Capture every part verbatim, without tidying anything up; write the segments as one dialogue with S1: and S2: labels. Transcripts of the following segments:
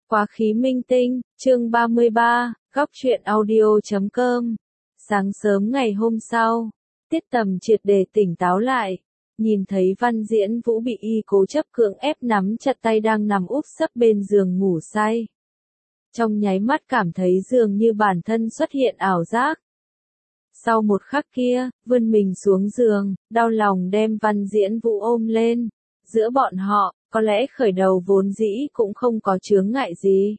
S1: Quá khí minh tinh, chương ba mươi ba, góc truyện audio chấm com. Sáng sớm ngày hôm sau, Tiết Tầm triệt để tỉnh táo lại, nhìn thấy Văn Diễn Vũ bị y cố chấp cưỡng ép nắm chặt tay đang nằm úp sấp bên giường ngủ say. Trong nháy mắt cảm thấy dường như bản thân xuất hiện ảo giác. Sau một khắc kia, vươn mình xuống giường, đau lòng đem Văn Diễn Vũ ôm lên. Giữa bọn họ, có lẽ khởi đầu vốn dĩ cũng không có chướng ngại gì.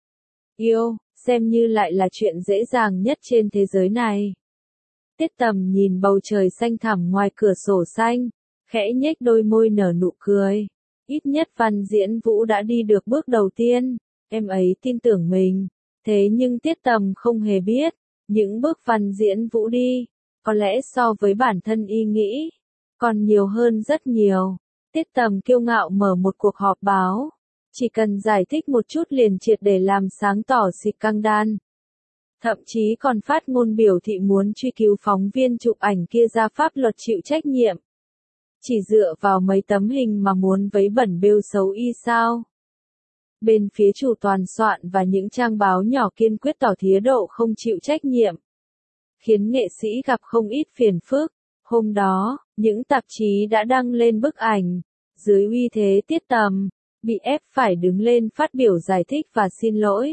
S1: Yêu, xem như lại là chuyện dễ dàng nhất trên thế giới này. Tiết Tầm nhìn bầu trời xanh thẳm ngoài cửa sổ xanh, khẽ nhếch đôi môi nở nụ cười. Ít nhất Văn Diễn Vũ đã đi được bước đầu tiên, em ấy tin tưởng mình. Thế nhưng Tiết Tầm không hề biết, những bước Văn Diễn Vũ đi, có lẽ so với bản thân y nghĩ, còn nhiều hơn rất nhiều. Tiết Tầm kiêu ngạo mở một cuộc họp báo, chỉ cần giải thích một chút liền triệt để làm sáng tỏ scandal. Thậm chí còn phát ngôn biểu thị muốn truy cứu phóng viên chụp ảnh kia ra pháp luật chịu trách nhiệm. Chỉ dựa vào mấy tấm hình mà muốn vấy bẩn bêu xấu y sao? Bên phía chủ toàn soạn và những trang báo nhỏ kiên quyết tỏ thái độ không chịu trách nhiệm, khiến nghệ sĩ gặp không ít phiền phức. Hôm đó, những tạp chí đã đăng lên bức ảnh, dưới uy thế Tiết Tầm, bị ép phải đứng lên phát biểu giải thích và xin lỗi.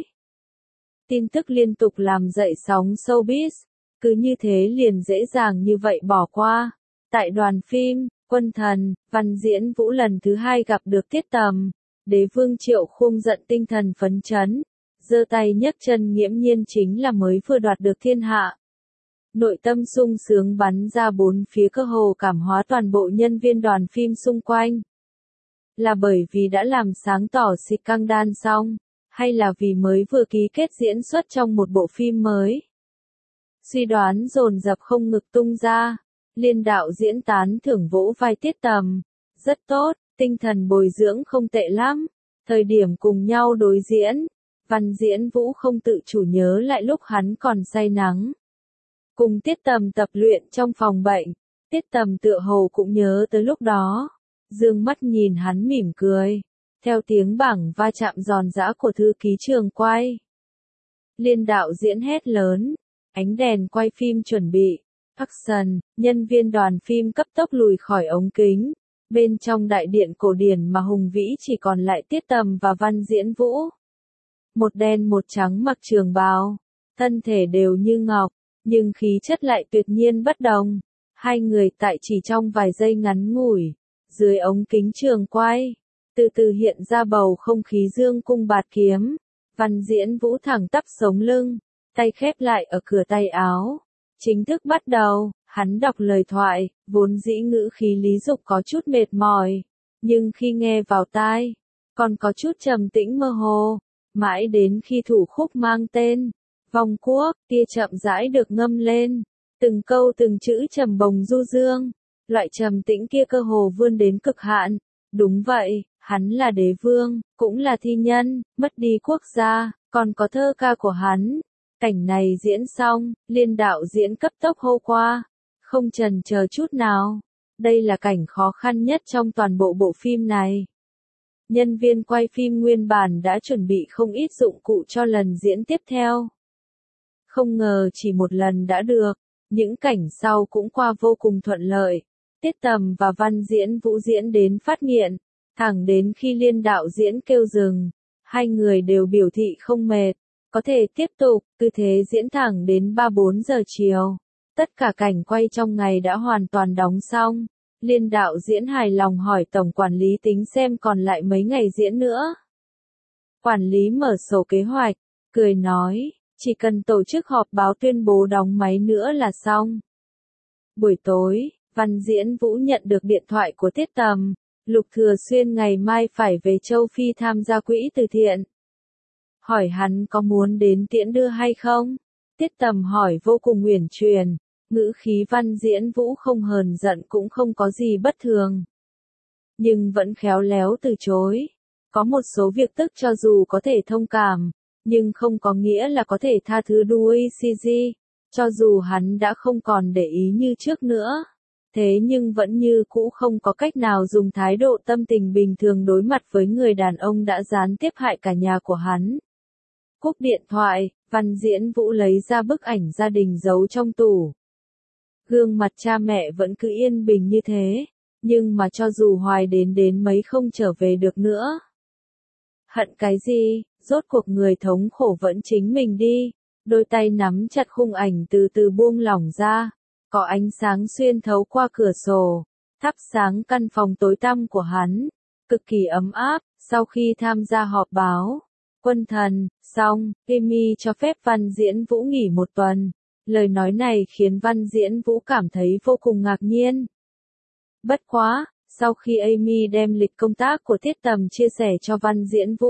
S1: Tin tức liên tục làm dậy sóng showbiz, cứ như thế liền dễ dàng như vậy bỏ qua. Tại đoàn phim, Quân Thần, Văn Diễn Vũ lần thứ hai gặp được Tiết Tầm, Đế Vương Triệu Khung giận tinh thần phấn chấn, giơ tay nhấc chân nghiễm nhiên chính là mới vừa đoạt được thiên hạ. Nội tâm sung sướng bắn ra bốn phía cơ hồ cảm hóa toàn bộ nhân viên đoàn phim xung quanh. Là bởi vì đã làm sáng tỏ scandal xong, hay là vì mới vừa ký kết diễn xuất trong một bộ phim mới? Suy đoán dồn dập không ngực tung ra, liên đạo diễn tán thưởng vỗ vai Tiết Tầm. Rất tốt, tinh thần bồi dưỡng không tệ lắm. Thời điểm cùng nhau đối diễn, Văn Diễn Vũ không tự chủ nhớ lại lúc hắn còn say nắng. Cùng Tiết Tầm tập luyện trong phòng bệnh, Tiết Tầm tựa hồ cũng nhớ tới lúc đó. Dương mắt nhìn hắn mỉm cười, theo tiếng bảng va chạm giòn giã của thư ký trường quay. Liên đạo diễn hét lớn, ánh đèn quay phim chuẩn bị. Action, nhân viên đoàn phim cấp tốc lùi khỏi ống kính. Bên trong đại điện cổ điển mà hùng vĩ chỉ còn lại Tiết Tầm và Văn Diễn Vũ. Một đen một trắng mặc trường bào, thân thể đều như ngọc, nhưng khí chất lại tuyệt nhiên bất đồng. Hai người tại chỉ trong vài giây ngắn ngủi, dưới ống kính trường quay, từ từ hiện ra bầu không khí dương cung bạt kiếm. Văn Diễn Vũ thẳng tắp sống lưng, tay khép lại ở cửa tay áo. Chính thức bắt đầu, hắn đọc lời thoại, vốn dĩ ngữ khí lý dục có chút mệt mỏi, nhưng khi nghe vào tai, còn có chút trầm tĩnh mơ hồ. Mãi đến khi thủ khúc mang tên Vong Quốc kia chậm rãi được ngâm lên, từng câu từng chữ trầm bồng du dương, loại trầm tĩnh kia cơ hồ vươn đến cực hạn. Đúng vậy, hắn là đế vương, cũng là thi nhân, mất đi quốc gia, còn có thơ ca của hắn. Cảnh này diễn xong, liên đạo diễn cấp tốc hô qua, không chần chờ chút nào. Đây là cảnh khó khăn nhất trong toàn bộ bộ phim này. Nhân viên quay phim nguyên bản đã chuẩn bị không ít dụng cụ cho lần diễn tiếp theo. Không ngờ chỉ một lần đã được, những cảnh sau cũng qua vô cùng thuận lợi. Tiết Tầm và Văn Diễn Vũ diễn đến phát nghiện, thẳng đến khi liên đạo diễn kêu dừng, hai người đều biểu thị không mệt, có thể tiếp tục, cứ thế diễn thẳng đến ba bốn giờ chiều. Tất cả cảnh quay trong ngày đã hoàn toàn đóng xong. Liên đạo diễn hài lòng hỏi tổng quản lý tính xem còn lại mấy ngày diễn nữa. Quản lý mở sổ kế hoạch, cười nói, chỉ cần tổ chức họp báo tuyên bố đóng máy nữa là xong. Buổi tối, Văn Diễn Vũ nhận được điện thoại của Tiết Tầm, Lục Thừa Xuyên ngày mai phải về châu Phi tham gia quỹ từ thiện. Hỏi hắn có muốn đến tiễn đưa hay không? Tiết Tầm hỏi vô cùng uyển chuyển, ngữ khí Văn Diễn Vũ không hờn giận cũng không có gì bất thường. Nhưng vẫn khéo léo từ chối. Có một số việc tức cho dù có thể thông cảm, nhưng không có nghĩa là có thể tha thứ đuôi xê giê, cho dù hắn đã không còn để ý như trước nữa. thế nhưng vẫn như cũ không có cách nào dùng thái độ tâm tình bình thường đối mặt với người đàn ông đã gián tiếp hại cả nhà của hắn. Cúp điện thoại, Văn Diễn Vũ lấy ra bức ảnh gia đình giấu trong tủ. Gương mặt cha mẹ vẫn cứ yên bình như thế, nhưng mà cho dù hoài đến đến mấy không trở về được nữa. Hận cái gì, rốt cuộc người thống khổ vẫn chính mình đi, đôi tay nắm chặt khung ảnh từ từ buông lỏng ra, có ánh sáng xuyên thấu qua cửa sổ, thắp sáng căn phòng tối tăm của hắn, cực kỳ ấm áp. Sau khi tham gia họp báo Quân Thần xong, Amy cho phép Văn Diễn Vũ nghỉ một tuần. Lời nói này khiến Văn Diễn Vũ cảm thấy vô cùng ngạc nhiên. Bất quá, sau khi Amy đem lịch công tác của Tiết Tầm chia sẻ cho Văn Diễn Vũ,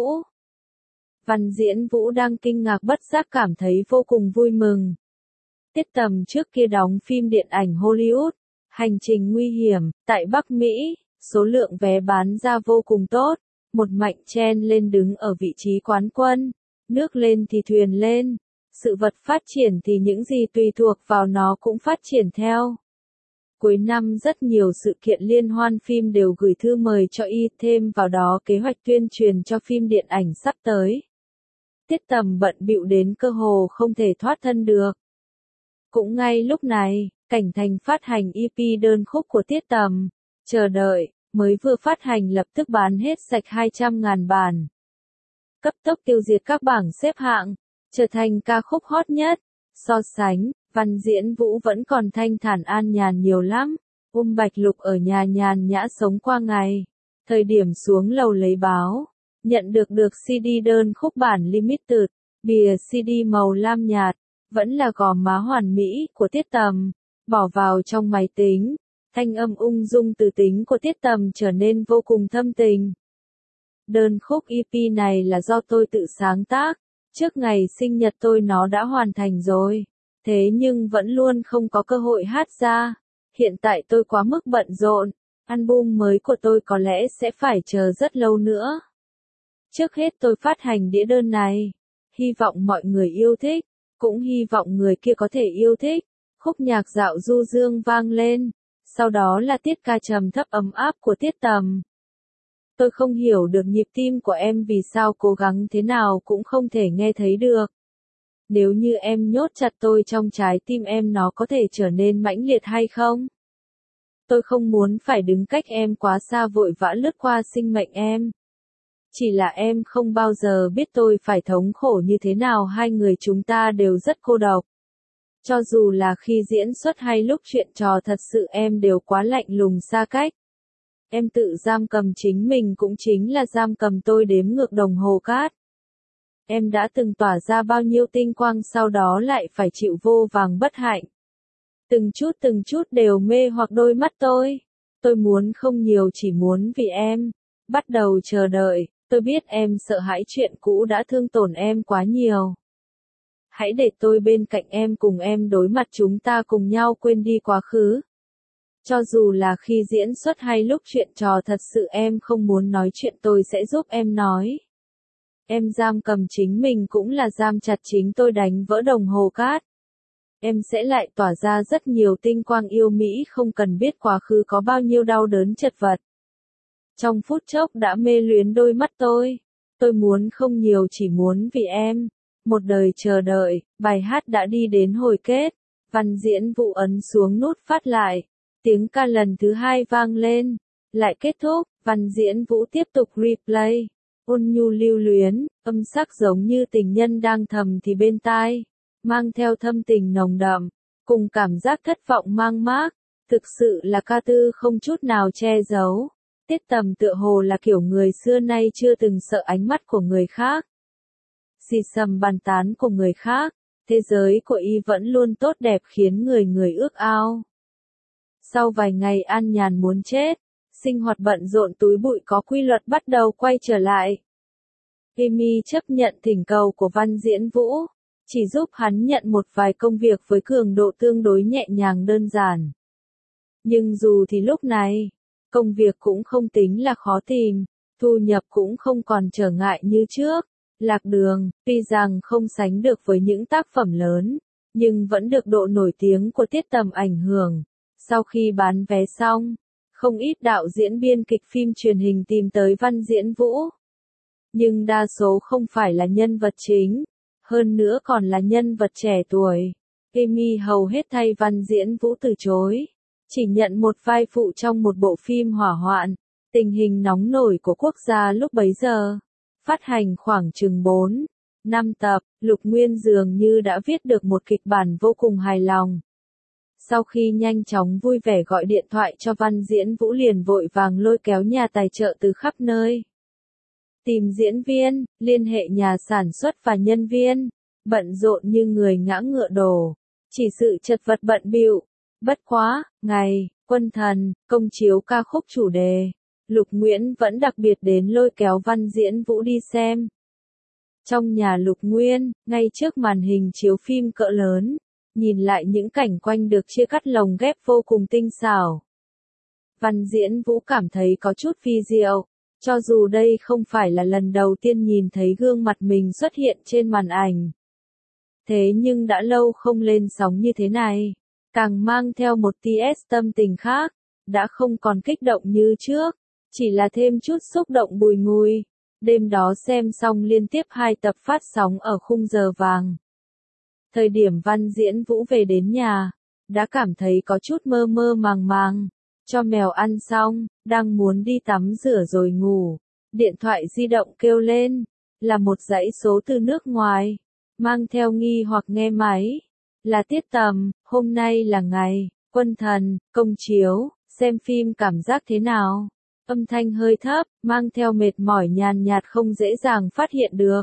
S1: Văn Diễn Vũ đang kinh ngạc bất giác cảm thấy vô cùng vui mừng. Tiết Tầm trước kia đóng phim điện ảnh Hollywood, Hành trình nguy hiểm, tại Bắc Mỹ, số lượng vé bán ra vô cùng tốt, một mạnh chen lên đứng ở vị trí quán quân, nước lên thì thuyền lên, sự vật phát triển thì những gì tùy thuộc vào nó cũng phát triển theo. Cuối năm rất nhiều sự kiện liên hoan phim đều gửi thư mời cho y, thêm vào đó kế hoạch tuyên truyền cho phim điện ảnh sắp tới. Tiết Tầm bận bịu đến cơ hồ không thể thoát thân được. Cũng ngay lúc này, Cảnh Thành phát hành e pê đơn khúc của Tiết Tầm, Chờ Đợi, mới vừa phát hành lập tức bán hết sạch hai trăm ngàn bản. Cấp tốc tiêu diệt các bảng xếp hạng, trở thành ca khúc hot nhất. So sánh, Văn Diễn Vũ vẫn còn thanh thản an nhàn nhiều lắm. Ôm Bạch Lục ở nhà nhàn nhã sống qua ngày. Thời điểm xuống lầu lấy báo, nhận được được xê đê đơn khúc bản limited, bìa xê đê màu lam nhạt, vẫn là gò má hoàn mỹ của Tiết Tầm, bỏ vào trong máy tính. Thanh âm ung dung từ tính của Tiết Tầm trở nên vô cùng thâm tình. Đơn khúc e pê này là do tôi tự sáng tác, trước ngày sinh nhật tôi nó đã hoàn thành rồi, thế nhưng vẫn luôn không có cơ hội hát ra. Hiện tại tôi quá mức bận rộn, album mới của tôi có lẽ sẽ phải chờ rất lâu nữa. Trước hết tôi phát hành đĩa đơn này, hy vọng mọi người yêu thích, cũng hy vọng người kia có thể yêu thích. Khúc nhạc dạo du dương vang lên. Sau đó là tiết ca trầm thấp ấm áp của Tiết Tầm. Tôi không hiểu được nhịp tim của em vì sao cố gắng thế nào cũng không thể nghe thấy được. Nếu như em nhốt chặt tôi trong trái tim em nó có thể trở nên mãnh liệt hay không? Tôi không muốn phải đứng cách em quá xa vội vã lướt qua sinh mệnh em. Chỉ là em không bao giờ biết tôi phải thống khổ như thế nào, hai người chúng ta đều rất cô độc. Cho dù là khi diễn xuất hay lúc chuyện trò thật sự em đều quá lạnh lùng xa cách. Em tự giam cầm chính mình cũng chính là giam cầm tôi đếm ngược đồng hồ cát. Em đã từng tỏa ra bao nhiêu tinh quang sau đó lại phải chịu vô vàng bất hạnh. Từng chút từng chút đều mê hoặc đôi mắt tôi. Tôi muốn không nhiều chỉ muốn vì em. Bắt đầu chờ đợi, tôi biết em sợ hãi chuyện cũ đã thương tổn em quá nhiều. Hãy để tôi bên cạnh em cùng em đối mặt chúng ta cùng nhau quên đi quá khứ. Cho dù là khi diễn xuất hay lúc chuyện trò thật sự em không muốn nói chuyện tôi sẽ giúp em nói. Em giam cầm chính mình cũng là giam chặt chính tôi đánh vỡ đồng hồ cát. Em sẽ lại tỏa ra rất nhiều tinh quang yêu mỹ không cần biết quá khứ có bao nhiêu đau đớn chật vật. Trong phút chốc đã mê luyến đôi mắt tôi. Tôi muốn không nhiều chỉ muốn vì em. Một đời chờ đợi, bài hát đã đi đến hồi kết. Văn Diễn Vũ ấn xuống nút phát lại. Tiếng ca lần thứ hai vang lên. Lại kết thúc, Văn Diễn Vũ tiếp tục replay. Ôn nhu lưu luyến, âm sắc giống như tình nhân đang thầm thì bên tai. Mang theo thâm tình nồng đậm, cùng cảm giác thất vọng mang mác. Thực sự là ca tư không chút nào che giấu. Tiết Tầm tựa hồ là kiểu người xưa nay chưa từng sợ ánh mắt của người khác. Xì xầm bàn tán của người khác, thế giới của y vẫn luôn tốt đẹp khiến người người ước ao. Sau vài ngày an nhàn muốn chết, sinh hoạt bận rộn túi bụi có quy luật bắt đầu quay trở lại. Amy chấp nhận thỉnh cầu của Văn Diễn Vũ, chỉ giúp hắn nhận một vài công việc với cường độ tương đối nhẹ nhàng đơn giản. Nhưng dù thì lúc này, công việc cũng không tính là khó tìm, thu nhập cũng không còn trở ngại như trước. Lạc Đường, tuy rằng không sánh được với những tác phẩm lớn, nhưng vẫn được độ nổi tiếng của Tiết Tầm ảnh hưởng. Sau khi bán vé xong, không ít đạo diễn biên kịch phim truyền hình tìm tới Văn Diễn Vũ. Nhưng đa số không phải là nhân vật chính, hơn nữa còn là nhân vật trẻ tuổi. Amy hầu hết thay Văn Diễn Vũ từ chối, chỉ nhận một vai phụ trong một bộ phim hỏa hoạn, tình hình nóng nổi của quốc gia lúc bấy giờ. Phát hành khoảng chừng bốn, năm tập, Lục Nguyên dường như đã viết được một kịch bản vô cùng hài lòng. Sau khi nhanh chóng vui vẻ gọi điện thoại cho Văn Diễn Vũ liền vội vàng lôi kéo nhà tài trợ từ khắp nơi. Tìm diễn viên, liên hệ nhà sản xuất và nhân viên, bận rộn như người ngã ngựa đổ, chỉ sự chật vật bận bịu. Bất quá, ngày, Quân Thần, công chiếu ca khúc chủ đề, Lục Nguyễn vẫn đặc biệt đến lôi kéo Văn Diễn Vũ đi xem. Trong nhà Lục Nguyên, ngay trước màn hình chiếu phim cỡ lớn, nhìn lại những cảnh quanh được chia cắt lồng ghép vô cùng tinh xảo. Văn Diễn Vũ cảm thấy có chút vi diệu, cho dù đây không phải là lần đầu tiên nhìn thấy gương mặt mình xuất hiện trên màn ảnh. Thế nhưng đã lâu không lên sóng như thế này, càng mang theo một tia tâm tình khác, đã không còn kích động như trước, chỉ là thêm chút xúc động bùi ngùi. Đêm đó xem xong liên tiếp hai tập phát sóng ở khung giờ vàng. Thời điểm Văn Diễn Vũ về đến nhà, đã cảm thấy có chút mơ mơ màng màng. Cho mèo ăn xong, đang muốn đi tắm rửa rồi ngủ. Điện thoại di động kêu lên, là một dãy số từ nước ngoài. Mang theo nghi hoặc nghe máy. Là Tiết Tầm, hôm nay là ngày, Quân Thần, công chiếu, xem phim cảm giác thế nào? Âm thanh hơi thấp, mang theo mệt mỏi nhàn nhạt không dễ dàng phát hiện được.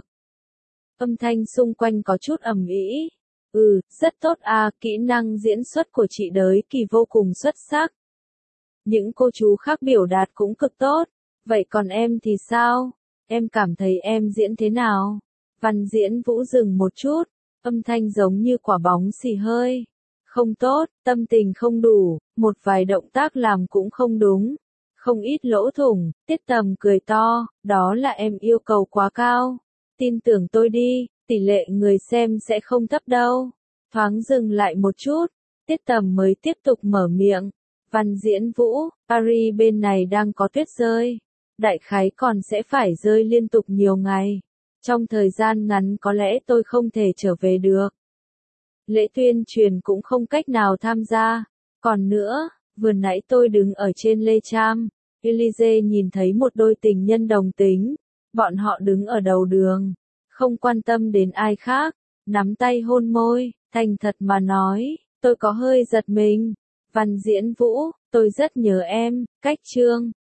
S1: Âm thanh xung quanh có chút ầm ĩ. Ừ, rất tốt à, kỹ năng diễn xuất của chị Đới Kỳ vô cùng xuất sắc. Những cô chú khác biểu đạt cũng cực tốt. Vậy còn em thì sao? Em cảm thấy em diễn thế nào? Văn Diễn Vũ dừng một chút, âm thanh giống như quả bóng xì hơi. Không tốt, tâm tình không đủ, một vài động tác làm cũng không đúng. Không ít lỗ thủng, Tiết Tầm cười to, đó là em yêu cầu quá cao. Tin tưởng tôi đi, tỷ lệ người xem sẽ không thấp đâu. Thoáng dừng lại một chút, Tiết Tầm mới tiếp tục mở miệng. Văn Diễn Vũ, Paris bên này đang có tuyết rơi. Đại khái còn sẽ phải rơi liên tục nhiều ngày. Trong thời gian ngắn có lẽ tôi không thể trở về được. Lễ tuyên truyền cũng không cách nào tham gia. Còn nữa, vừa nãy tôi đứng ở trên lê tram, Elysee nhìn thấy một đôi tình nhân đồng tính. Bọn họ đứng ở đầu đường, không quan tâm đến ai khác, nắm tay hôn môi, thành thật mà nói, tôi có hơi giật mình. Văn Diễn Vũ, tôi rất nhớ em, cách chương.